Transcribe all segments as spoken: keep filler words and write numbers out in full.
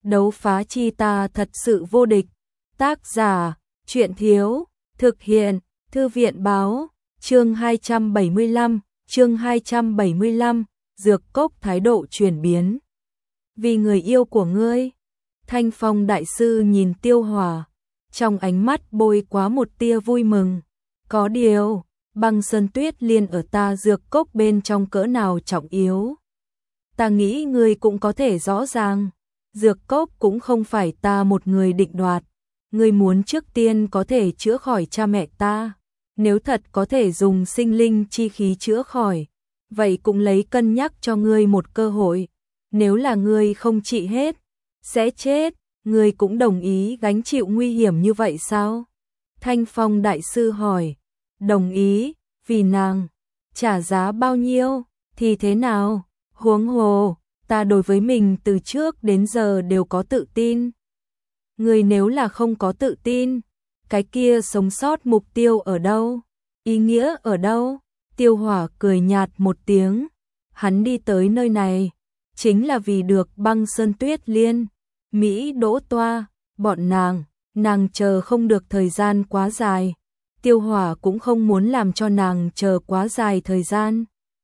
Đấu phá chi ta thật sự vô địch. Tác giả, Truyện Thiếu, thực hiện, Thư viện Báo, chương hai trăm bảy mươi lăm, chương hai trăm bảy mươi lăm, Dược Cốc thái độ chuyển biến. Vì người yêu của ngươi. Thanh Phong đại sư nhìn Tiêu Hỏa, trong ánh mắt bôi quá một tia vui mừng. Có điều, Băng Sơn Tuyết Liên ở ta Dược Cốc bên trong cỡ nào trọng yếu. Ta nghĩ ngươi cũng có thể rõ ràng, Dược Cốc cũng không phải ta một người định đoạt. Ngươi muốn trước tiên có thể chữa khỏi cha mẹ ta, nếu thật có thể dùng sinh linh chi khí chữa khỏi, vậy cũng lấy cân nhắc cho ngươi một cơ hội. Nếu là ngươi không trị hết, sẽ chết, ngươi cũng đồng ý gánh chịu nguy hiểm như vậy sao? Thanh Phong đại sư hỏi. Đồng ý, vì nàng, trả giá bao nhiêu, thì thế nào? Huống hồ, ta đối với mình từ trước đến giờ đều có tự tin. Ngươi nếu là không có tự tin, cái kia sống sót mục tiêu ở đâu? Ý nghĩa ở đâu? Tiêu Hỏa cười nhạt một tiếng. Hắn đi tới nơi này, chính là vì được Băng Sơn Tuyết Liên, Mỹ Đỗ Toa, bọn nàng, nàng chờ không được thời gian quá dài. Tiêu Hỏa cũng không muốn làm cho nàng chờ quá dài thời gian.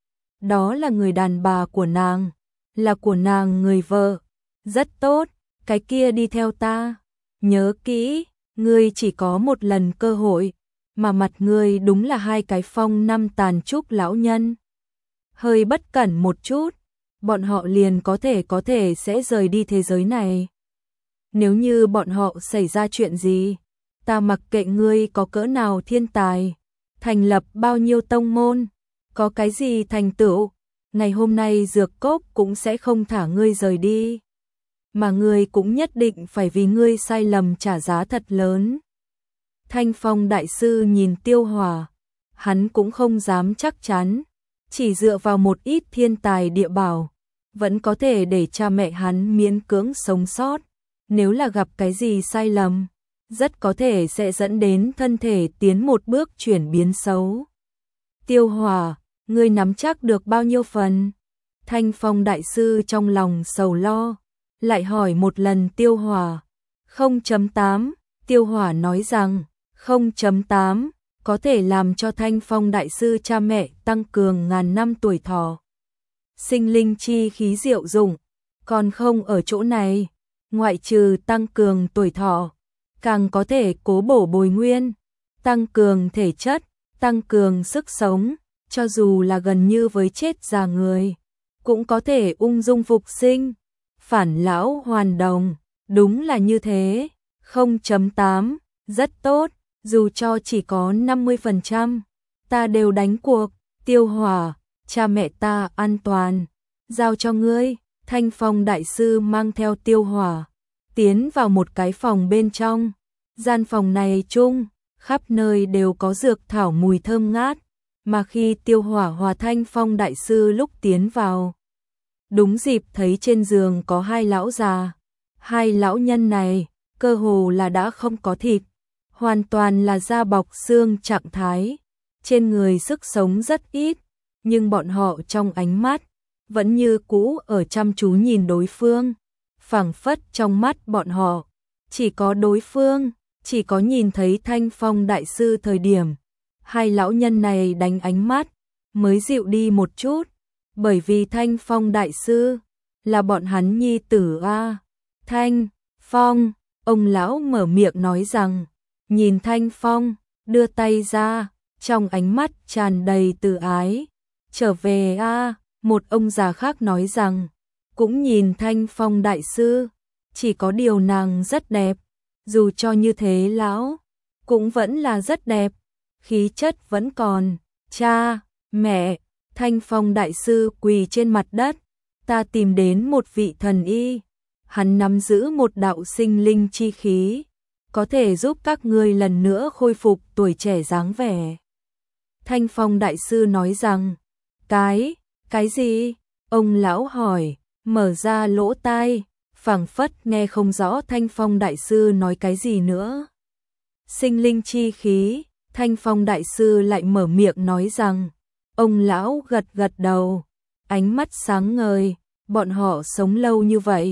Đó là người đàn bà của nàng, là của nàng người vợ. Rất tốt, cái kia đi theo ta. Nhớ kỹ, ngươi chỉ có một lần cơ hội, mà mặt ngươi đúng là hai cái phong năm tàn trúc lão nhân. Hơi bất cẩn một chút, bọn họ liền có thể có thể sẽ rời đi thế giới này. Nếu như bọn họ xảy ra chuyện gì, ta mặc kệ ngươi có cỡ nào thiên tài, thành lập bao nhiêu tông môn, có cái gì thành tựu, ngày hôm nay Dược Cốc cũng sẽ không thả ngươi rời đi. Mà ngươi cũng nhất định phải vì ngươi sai lầm trả giá thật lớn. Thanh Phong đại sư nhìn Tiêu Hỏa, hắn cũng không dám chắc chắn, chỉ dựa vào một ít thiên tài địa bảo, vẫn có thể để cha mẹ hắn miễn cưỡng sống sót. Nếu là gặp cái gì sai lầm, rất có thể sẽ dẫn đến thân thể tiến một bước chuyển biến xấu. Tiêu Hỏa, ngươi nắm chắc được bao nhiêu phần? Thanh Phong đại sư trong lòng sầu lo, lại hỏi một lần Tiêu Hỏa. không chấm tám, Tiêu Hỏa nói rằng, không chấm tám, có thể làm cho Thanh Phong đại sư cha mẹ tăng cường ngàn năm tuổi thọ. Sinh linh chi khí diệu dụng, còn không ở chỗ này, ngoại trừ tăng cường tuổi thọ, càng có thể cố bổ bồi nguyên, tăng cường thể chất, tăng cường sức sống, cho dù là gần như với chết già người, cũng có thể ung dung phục sinh, phản lão hoàn đồng, đúng là như thế. không chấm tám, rất tốt, dù cho chỉ có năm mươi phần trăm, ta đều đánh cuộc. Tiêu Hỏa, cha mẹ ta an toàn, giao cho ngươi. Thanh Phong đại sư mang theo Tiêu Hỏa tiến vào một cái phòng bên trong. Gian phòng này chung, khắp nơi đều có dược thảo mùi thơm ngát, mà khi Tiêu Hỏa hòa Thanh Phong đại sư lúc tiến vào, đúng dịp thấy trên giường có hai lão già. Hai lão nhân này, cơ hồ là đã không có thịt, hoàn toàn là da bọc xương trạng thái, trên người sức sống rất ít, nhưng bọn họ trong ánh mắt vẫn như cũ ở chăm chú nhìn đối phương, phảng phất trong mắt bọn họ chỉ có đối phương, chỉ có nhìn thấy Thanh Phong đại sư thời điểm, hai lão nhân này đánh ánh mắt mới dịu đi một chút, bởi vì Thanh Phong đại sư là bọn hắn nhi tử a. Thanh Phong, ông lão mở miệng nói rằng, nhìn Thanh Phong, đưa tay ra, trong ánh mắt tràn đầy từ ái. Trở về a. Một ông già khác nói rằng, cũng nhìn Thanh Phong đại sư, chỉ có điều nàng rất đẹp, dù cho như thế lão cũng vẫn là rất đẹp, khí chất vẫn còn. Cha, mẹ, Thanh Phong đại sư quỳ trên mặt đất, ta tìm đến một vị thần y, hắn nắm giữ một đạo sinh linh chi khí, có thể giúp các ngươi lần nữa khôi phục tuổi trẻ dáng vẻ. Thanh Phong đại sư nói rằng, cái, cái gì? Ông lão hỏi, mở ra lỗ tai, phảng phất nghe không rõ Thanh Phong đại sư nói cái gì nữa. Sinh linh chi khí, Thanh Phong đại sư lại mở miệng nói rằng, ông lão gật gật đầu, ánh mắt sáng ngời, bọn họ sống lâu như vậy,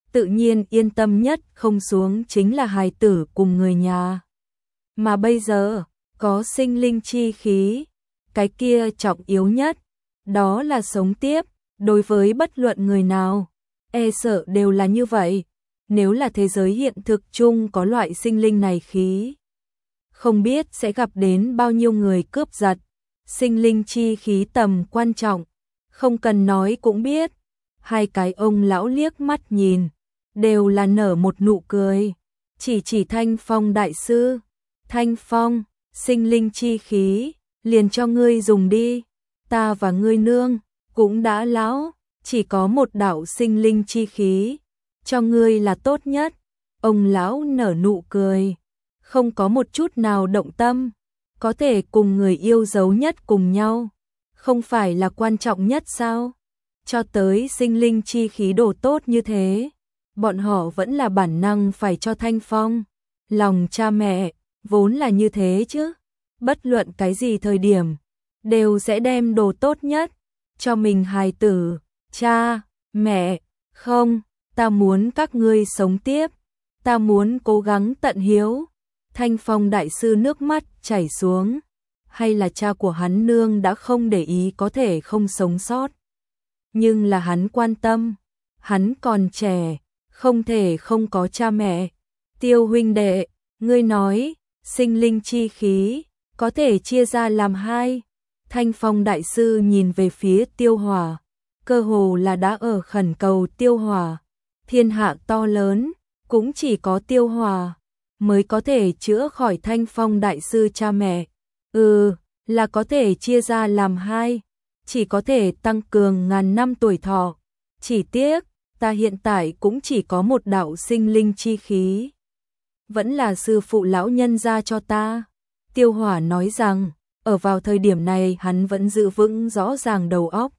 tự nhiên yên tâm nhất không xuống chính là hài tử cùng người nhà. Mà bây giờ, có sinh linh chi khí, cái kia trọng yếu nhất, đó là sống tiếp, đối với bất luận người nào, e sợ đều là như vậy. Nếu là thế giới hiện thực chung có loại sinh linh này khí, không biết sẽ gặp đến bao nhiêu người cướp giật. Sinh linh chi khí tầm quan trọng, không cần nói cũng biết. Hai cái ông lão liếc mắt nhìn, đều là nở một nụ cười, chỉ chỉ Thanh Phong đại sư. Thanh Phong, sinh linh chi khí, liền cho ngươi dùng đi, ta và ngươi nương, cũng đã lão, chỉ có một đạo sinh linh chi khí, cho ngươi là tốt nhất. Ông lão nở nụ cười, không có một chút nào động tâm, có thể cùng người yêu dấu nhất cùng nhau, không phải là quan trọng nhất sao? Cho tới sinh linh chi khí đồ tốt như thế, bọn họ vẫn là bản năng phải cho Thanh Phong. Lòng cha mẹ, vốn là như thế chứ, bất luận cái gì thời điểm, đều sẽ đem đồ tốt nhất, cho mình hài tử. Cha, mẹ, không, ta muốn các ngươi sống tiếp, ta muốn cố gắng tận hiếu. Thanh Phong đại sư nước mắt chảy xuống, hay là cha của hắn nương đã không để ý có thể không sống sót. Nhưng là hắn quan tâm, hắn còn trẻ, không thể không có cha mẹ. Tiêu huynh đệ, ngươi nói, sinh linh chi khí, có thể chia ra làm hai. Thanh Phong đại sư nhìn về phía Tiêu Hỏa, cơ hồ là đã ở khẩn cầu Tiêu Hỏa. Thiên hạ to lớn, cũng chỉ có Tiêu Hỏa mới có thể chữa khỏi Thanh Phong đại sư cha mẹ. Ừ, là có thể chia ra làm hai, chỉ có thể tăng cường ngàn năm tuổi thọ. Chỉ tiếc, ta hiện tại cũng chỉ có một đạo sinh linh chi khí. Vẫn là sư phụ lão nhân ra cho ta. Tiêu Hỏa nói rằng, ở vào thời điểm này hắn vẫn giữ vững rõ ràng đầu óc.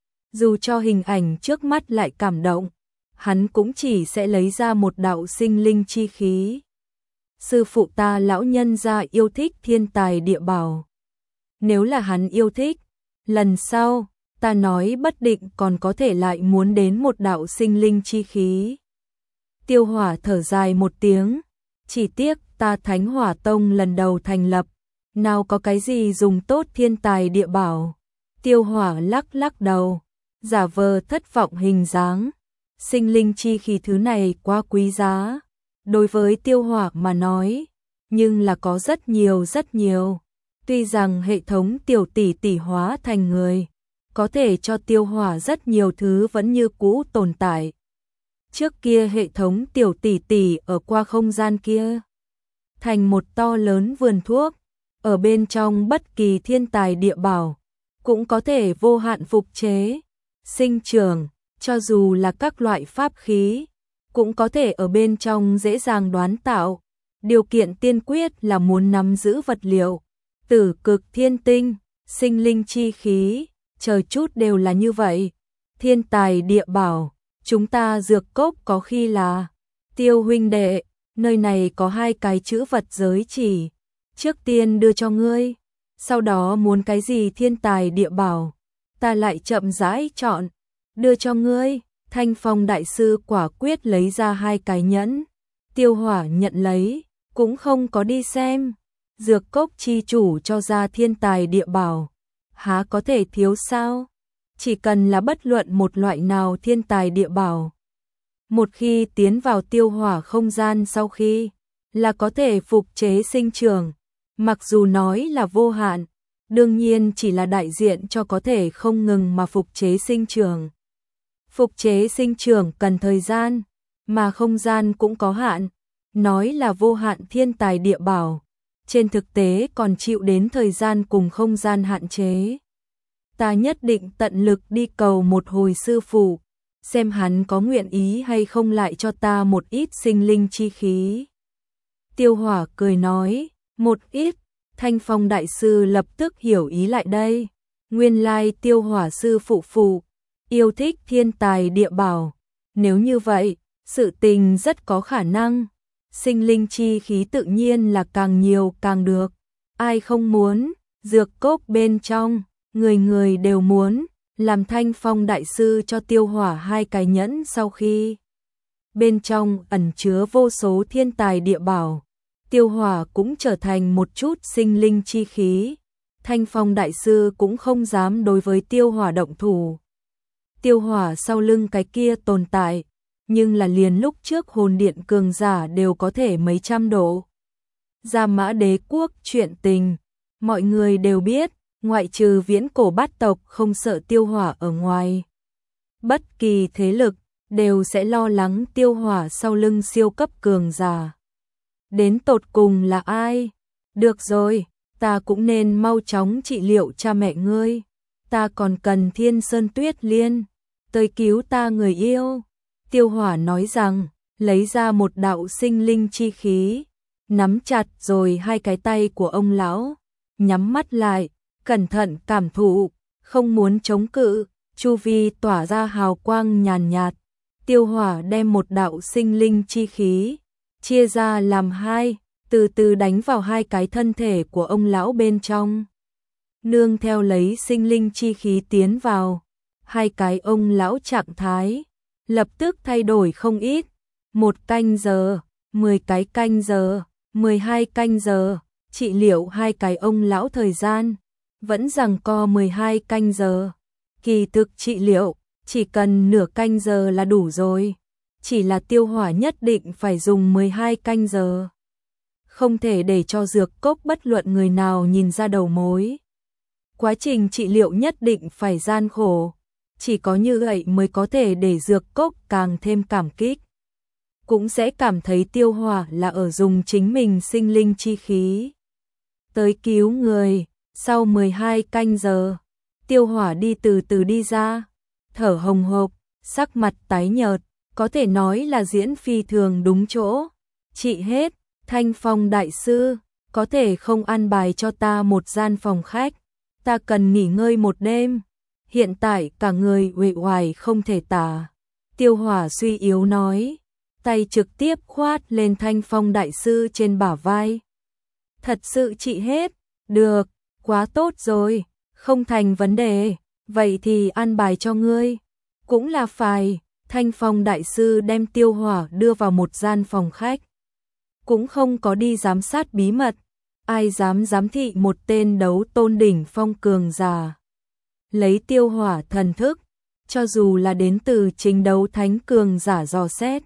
Dù cho hình ảnh trước mắt lại cảm động, hắn cũng chỉ sẽ lấy ra một đạo sinh linh chi khí. Sư phụ ta lão nhân gia yêu thích thiên tài địa bảo. Nếu là hắn yêu thích, lần sau, ta nói bất định còn có thể lại muốn đến một đạo sinh linh chi khí. Tiêu Hỏa thở dài một tiếng, chỉ tiếc ta Thánh Hỏa Tông lần đầu thành lập, nào có cái gì dùng tốt thiên tài địa bảo. Tiêu Hỏa lắc lắc đầu, giả vờ thất vọng hình dáng. Sinh linh chi khí thứ này quá quý giá, đối với Tiêu Hỏa mà nói, nhưng là có rất nhiều rất nhiều. Tuy rằng hệ thống tiểu tỷ tỷ hóa thành người, có thể cho Tiêu Hỏa rất nhiều thứ vẫn như cũ tồn tại. Trước kia hệ thống tiểu tỷ tỷ ở qua không gian kia, thành một to lớn vườn thuốc, ở bên trong bất kỳ thiên tài địa bảo, cũng có thể vô hạn phục chế, sinh trưởng, cho dù là các loại pháp khí, cũng có thể ở bên trong dễ dàng đoán tạo. Điều kiện tiên quyết là muốn nắm giữ vật liệu, tử cực thiên tinh, sinh linh chi khí, chờ chút đều là như vậy. Thiên tài địa bảo, chúng ta dược cốc có khi là. Tiêu huynh đệ, nơi này có hai cái chữ vật giới chỉ, trước tiên đưa cho ngươi, sau đó muốn cái gì thiên tài địa bảo, ta lại chậm rãi chọn, đưa cho ngươi. Thanh Phong đại sư quả quyết lấy ra hai cái nhẫn. Tiêu Hỏa nhận lấy, cũng không có đi xem. Dược cốc chi chủ cho ra thiên tài địa bảo, há có thể thiếu sao? Chỉ cần là bất luận một loại nào thiên tài địa bảo, một khi tiến vào Tiêu Hỏa không gian sau khi, là có thể phục chế sinh trưởng. Mặc dù nói là vô hạn, đương nhiên chỉ là đại diện cho có thể không ngừng mà phục chế sinh trưởng. Phục chế sinh trưởng cần thời gian, mà không gian cũng có hạn. Nói là vô hạn thiên tài địa bảo, trên thực tế còn chịu đến thời gian cùng không gian hạn chế. Ta nhất định tận lực đi cầu một hồi sư phụ, xem hắn có nguyện ý hay không lại cho ta một ít sinh linh chi khí. Tiêu Hỏa cười nói, một ít. Thanh Phong đại sư lập tức hiểu ý lại đây. Nguyên lai Tiêu Hỏa sư phụ phụ yêu thích thiên tài địa bảo. Nếu như vậy, sự tình rất có khả năng. Sinh linh chi khí tự nhiên là càng nhiều càng được. Ai không muốn, dược cốc bên trong, người người đều muốn. Làm Thanh Phong đại sư cho Tiêu Hỏa hai cái nhẫn sau khi bên trong ẩn chứa vô số thiên tài địa bảo. Tiêu Hỏa cũng trở thành một chút sinh linh chi khí. Thanh Phong đại sư cũng không dám đối với Tiêu Hỏa động thủ. Tiêu Hỏa sau lưng cái kia tồn tại, nhưng là liền lúc trước hồn điện cường giả đều có thể mấy trăm độ. Gia Mã Đế quốc chuyện tình, mọi người đều biết, ngoại trừ viễn cổ bát tộc không sợ Tiêu Hỏa ở ngoài. Bất kỳ thế lực đều sẽ lo lắng Tiêu Hỏa sau lưng siêu cấp cường giả. Đến tột cùng là ai? Được rồi, ta cũng nên mau chóng trị liệu cha mẹ ngươi. Ta còn cần Thiên Sơn Tuyết Liên tới cứu ta người yêu. Tiêu Hỏa nói rằng, lấy ra một đạo sinh linh chi khí, nắm chặt rồi hai cái tay của ông lão, nhắm mắt lại, cẩn thận cảm thụ, không muốn chống cự, chu vi tỏa ra hào quang nhàn nhạt. Tiêu Hỏa đem một đạo sinh linh chi khí chia ra làm hai, từ từ đánh vào hai cái thân thể của ông lão bên trong. Nương theo lấy sinh linh chi khí tiến vào, hai cái ông lão trạng thái lập tức thay đổi không ít. Một canh giờ, mười cái canh giờ, mười hai canh giờ, trị liệu hai cái ông lão thời gian vẫn giằng co mười hai canh giờ. Kỳ thực trị liệu chỉ cần nửa canh giờ là đủ rồi. Chỉ là Tiêu Hỏa nhất định phải dùng mười hai canh giờ. Không thể để cho dược cốc bất luận người nào nhìn ra đầu mối. Quá trình trị liệu nhất định phải gian khổ. Chỉ có như vậy mới có thể để dược cốc càng thêm cảm kích. Cũng sẽ cảm thấy Tiêu Hỏa là ở dùng chính mình sinh linh chi khí tới cứu người. Sau mười hai canh giờ, Tiêu Hỏa đi từ từ đi ra, thở hồng hộc, sắc mặt tái nhợt, có thể nói là diễn phi thường đúng chỗ. Trị hết, Thanh Phong đại sư, có thể không an bài cho ta một gian phòng khách, ta cần nghỉ ngơi một đêm. Hiện tại cả người uể oải không thể tả. Tiêu Hỏa suy yếu nói, tay trực tiếp khoát lên Thanh Phong đại sư trên bả vai. Thật sự trị hết, được, quá tốt rồi, không thành vấn đề, vậy thì an bài cho ngươi. Cũng là phải, Thanh Phong đại sư đem Tiêu Hỏa đưa vào một gian phòng khách. Cũng không có đi giám sát bí mật, ai dám giám thị một tên đấu tôn đỉnh phong cường giả. Lấy Tiêu Hỏa thần thức, cho dù là đến từ chính đấu thánh cường giả dò xét,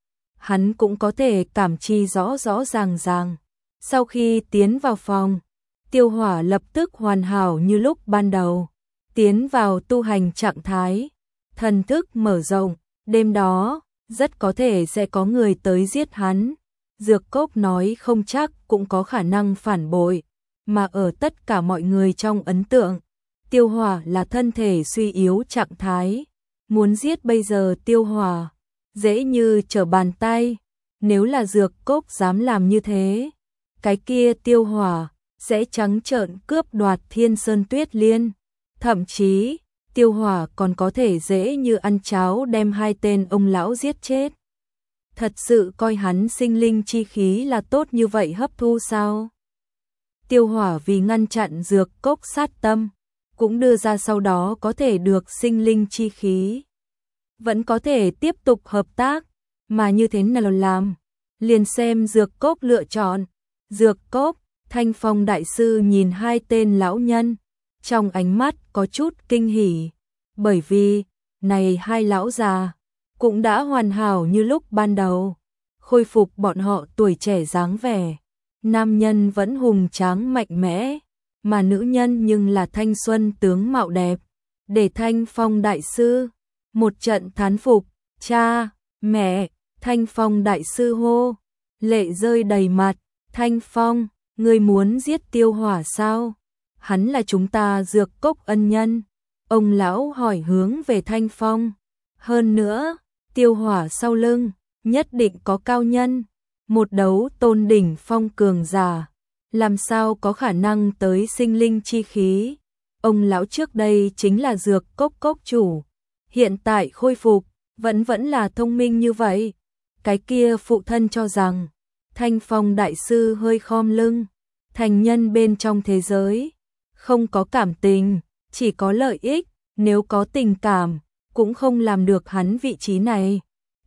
hắn cũng có thể cảm chi rõ rõ ràng ràng. Sau khi tiến vào phòng, Tiêu Hỏa lập tức hoàn hảo như lúc ban đầu, tiến vào tu hành trạng thái, thần thức mở rộng, đêm đó, rất có thể sẽ có người tới giết hắn. Dược cốc nói không chắc cũng có khả năng phản bội, mà ở tất cả mọi người trong ấn tượng, Tiêu Hỏa là thân thể suy yếu trạng thái, muốn giết bây giờ Tiêu Hỏa, dễ như trở bàn tay. Nếu là dược cốc dám làm như thế, cái kia Tiêu Hỏa sẽ trắng trợn cướp đoạt Thiên Sơn Tuyết Liên. Thậm chí, Tiêu Hỏa còn có thể dễ như ăn cháo đem hai tên ông lão giết chết. Thật sự coi hắn sinh linh chi khí là tốt như vậy hấp thu sao? Tiêu Hỏa vì ngăn chặn dược cốc sát tâm, cũng đưa ra sau đó có thể được sinh linh chi khí. Vẫn có thể tiếp tục hợp tác, mà như thế nào làm? Liền xem dược cốc lựa chọn. Dược cốc, Thanh Phong đại sư nhìn hai tên lão nhân, trong ánh mắt có chút kinh hỉ, bởi vì, này hai lão già, cũng đã hoàn hảo như lúc ban đầu, khôi phục bọn họ tuổi trẻ dáng vẻ. Nam nhân vẫn hùng tráng mạnh mẽ, mà nữ nhân nhưng là thanh xuân tướng mạo đẹp, để Thanh Phong đại sư một trận thán phục. Cha, mẹ, Thanh Phong đại sư hô, lệ rơi đầy mặt. Thanh Phong, ngươi muốn giết Tiêu Hỏa sao? Hắn là chúng ta dược cốc ân nhân. Ông lão hỏi hướng về Thanh Phong. Hơn nữa, Tiêu Hỏa sau lưng nhất định có cao nhân, một đấu tôn đỉnh phong cường giả, làm sao có khả năng tới sinh linh chi khí. Ông lão trước đây chính là dược cốc cốc chủ, hiện tại khôi phục, vẫn vẫn là thông minh như vậy. Cái kia phụ thân cho rằng, Thanh Phong đại sư hơi khom lưng, thành nhân bên trong thế giới, không có cảm tình, chỉ có lợi ích, nếu có tình cảm, cũng không làm được hắn vị trí này.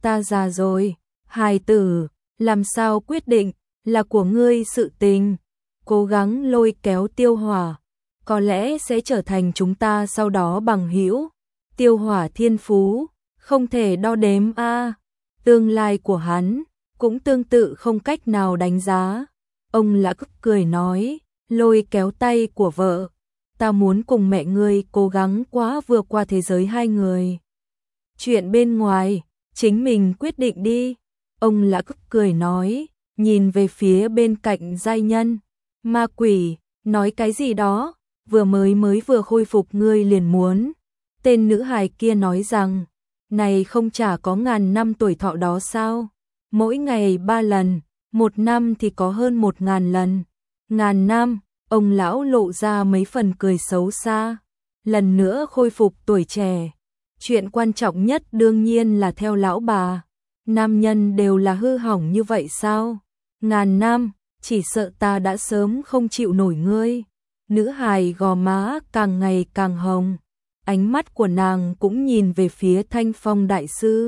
ta già rồi, hài tử, làm sao quyết định, là của ngươi sự tình, cố gắng lôi kéo Tiêu Hỏa, có lẽ sẽ trở thành chúng ta sau đó bằng hữu. Tiêu Hỏa thiên phú, không thể đo đếm a, tương lai của hắn cũng tương tự không cách nào đánh giá. Ông Lã cười nói, lôi kéo tay của vợ, ta muốn cùng mẹ ngươi cố gắng quá vừa qua thế giới hai người. Chuyện bên ngoài, chính mình quyết định đi. Ông Lã cười nói, nhìn về phía bên cạnh giai nhân. Ma quỷ, nói cái gì đó, vừa mới mới vừa khôi phục ngươi liền muốn. Tên nữ hài kia nói rằng, này không chả có ngàn năm tuổi thọ đó sao? Mỗi ngày ba lần, một năm thì có hơn một ngàn lần. Ngàn năm, ông lão lộ ra mấy phần cười xấu xa. Lần nữa khôi phục tuổi trẻ. Chuyện quan trọng nhất đương nhiên là theo lão bà. Nam nhân đều là hư hỏng như vậy sao? Ngàn năm, chỉ sợ ta đã sớm không chịu nổi ngươi. Nữ hài gò má càng ngày càng hồng. Ánh mắt của nàng cũng nhìn về phía Thanh Phong đại sư.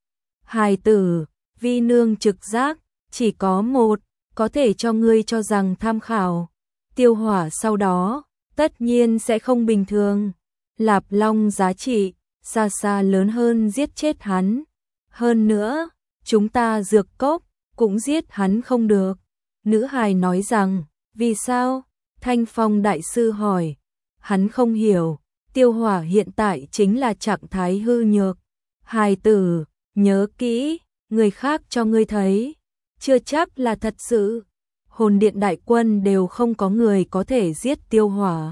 Hài tử, vi nương trực giác, chỉ có một, có thể cho ngươi cho rằng tham khảo. Tiêu Hỏa sau đó, tất nhiên sẽ không bình thường. Lạp Long giá trị, xa xa lớn hơn giết chết hắn. Hơn nữa, chúng ta dược cốc, cũng giết hắn không được. Nữ hài nói rằng, vì sao? Thanh Phong đại sư hỏi. Hắn không hiểu, Tiêu Hỏa hiện tại chính là trạng thái hư nhược. Hài tử, nhớ kỹ, người khác cho ngươi thấy, chưa chắc là thật sự. Hồn điện đại quân đều không có người có thể giết Tiêu Hỏa.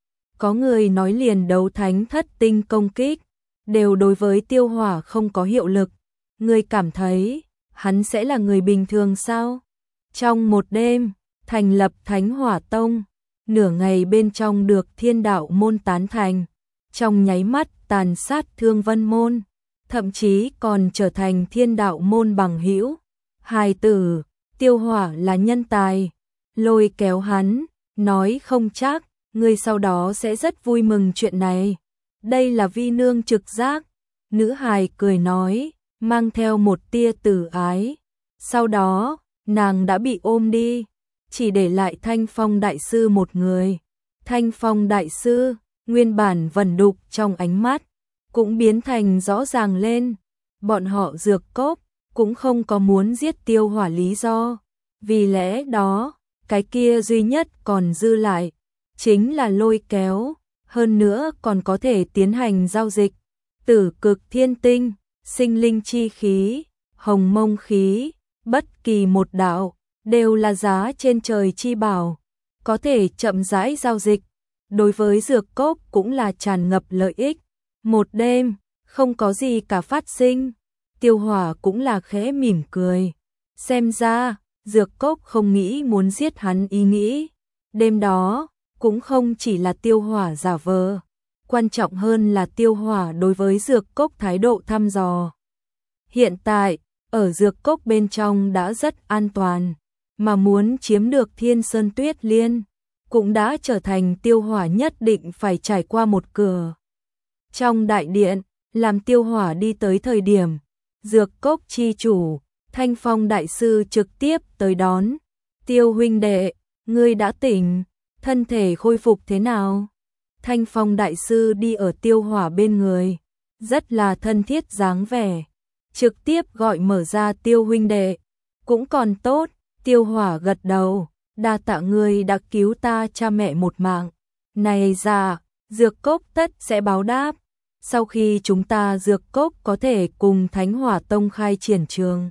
Có người nói liền đấu thánh thất tinh công kích, đều đối với Tiêu Hỏa không có hiệu lực. Ngươi cảm thấy, hắn sẽ là người bình thường sao? Trong một đêm, thành lập Thánh Hỏa Tông, nửa ngày bên trong được Thiên Đạo môn tán thành, trong nháy mắt tàn sát Thương Vân môn, thậm chí còn trở thành Thiên Đạo môn bằng hữu. Hài tử, Tiêu Hỏa là nhân tài, lôi kéo hắn, nói không chắc, ngươi sau đó sẽ rất vui mừng chuyện này. Đây là vi nương trực giác. Nữ hài cười nói, mang theo một tia tử ái. Sau đó, nàng đã bị ôm đi, chỉ để lại Thanh Phong đại sư một người. Thanh Phong đại sư, nguyên bản vẩn đục trong ánh mắt, cũng biến thành rõ ràng lên. Bọn họ dược cốc, cũng không có muốn giết Tiêu Hỏa lý do. Vì lẽ đó, cái kia duy nhất còn dư lại, chính là lôi kéo, hơn nữa còn có thể tiến hành giao dịch. Tử cực thiên tinh, sinh linh chi khí, hồng mông khí, bất kỳ một đạo, đều là giá trên trời chi bảo, có thể chậm rãi giao dịch. Đối với dược cốc cũng là tràn ngập lợi ích. Một đêm, không có gì cả phát sinh. Tiêu Hỏa cũng là khẽ mỉm cười. Xem ra, dược cốc không nghĩ muốn giết hắn ý nghĩ. Đêm đó, cũng không chỉ là Tiêu Hỏa giả vờ. Quan trọng hơn là Tiêu Hỏa đối với dược cốc thái độ thăm dò. Hiện tại, ở dược cốc bên trong đã rất an toàn, mà muốn chiếm được Thiên Sơn Tuyết Liên, cũng đã trở thành Tiêu Hỏa nhất định phải trải qua một cửa. Trong đại điện, làm Tiêu Hỏa đi tới thời điểm, dược cốc chi chủ, Thanh Phong đại sư trực tiếp tới đón. Tiêu huynh đệ, ngươi đã tỉnh, thân thể khôi phục thế nào? Thanh Phong đại sư đi ở Tiêu Hỏa bên người, rất là thân thiết dáng vẻ, trực tiếp gọi mở ra Tiêu huynh đệ. Cũng còn tốt, Tiêu Hỏa gật đầu, đa tạ ngươi đã cứu ta cha mẹ một mạng. Này dạ, dược cốc tất sẽ báo đáp. Sau khi chúng ta dược cốc có thể cùng Thánh Hỏa Tông khai triển trường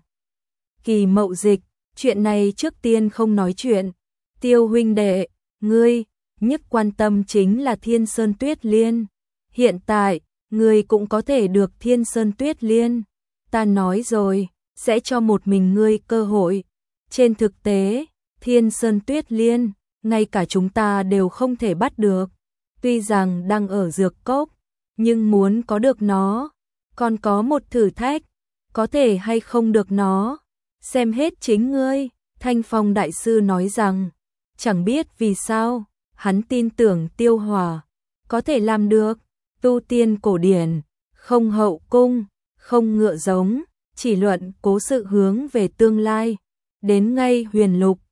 kỳ mậu dịch, chuyện này trước tiên không nói chuyện. Tiêu huynh đệ, ngươi nhất quan tâm chính là Thiên Sơn Tuyết Liên. Hiện tại, ngươi cũng có thể được Thiên Sơn Tuyết Liên. Ta nói rồi, sẽ cho một mình ngươi cơ hội. Trên thực tế, Thiên Sơn Tuyết Liên, ngay cả chúng ta đều không thể bắt được. Tuy rằng đang ở dược cốc, nhưng muốn có được nó, còn có một thử thách, có thể hay không được nó, xem hết chính ngươi. Thanh Phong đại sư nói rằng, chẳng biết vì sao, hắn tin tưởng Tiêu Hỏa có thể làm được. Tu tiên cổ điển, không hậu cung, không ngựa giống, chỉ luận cố sự hướng về tương lai. Đến ngay huyền lục,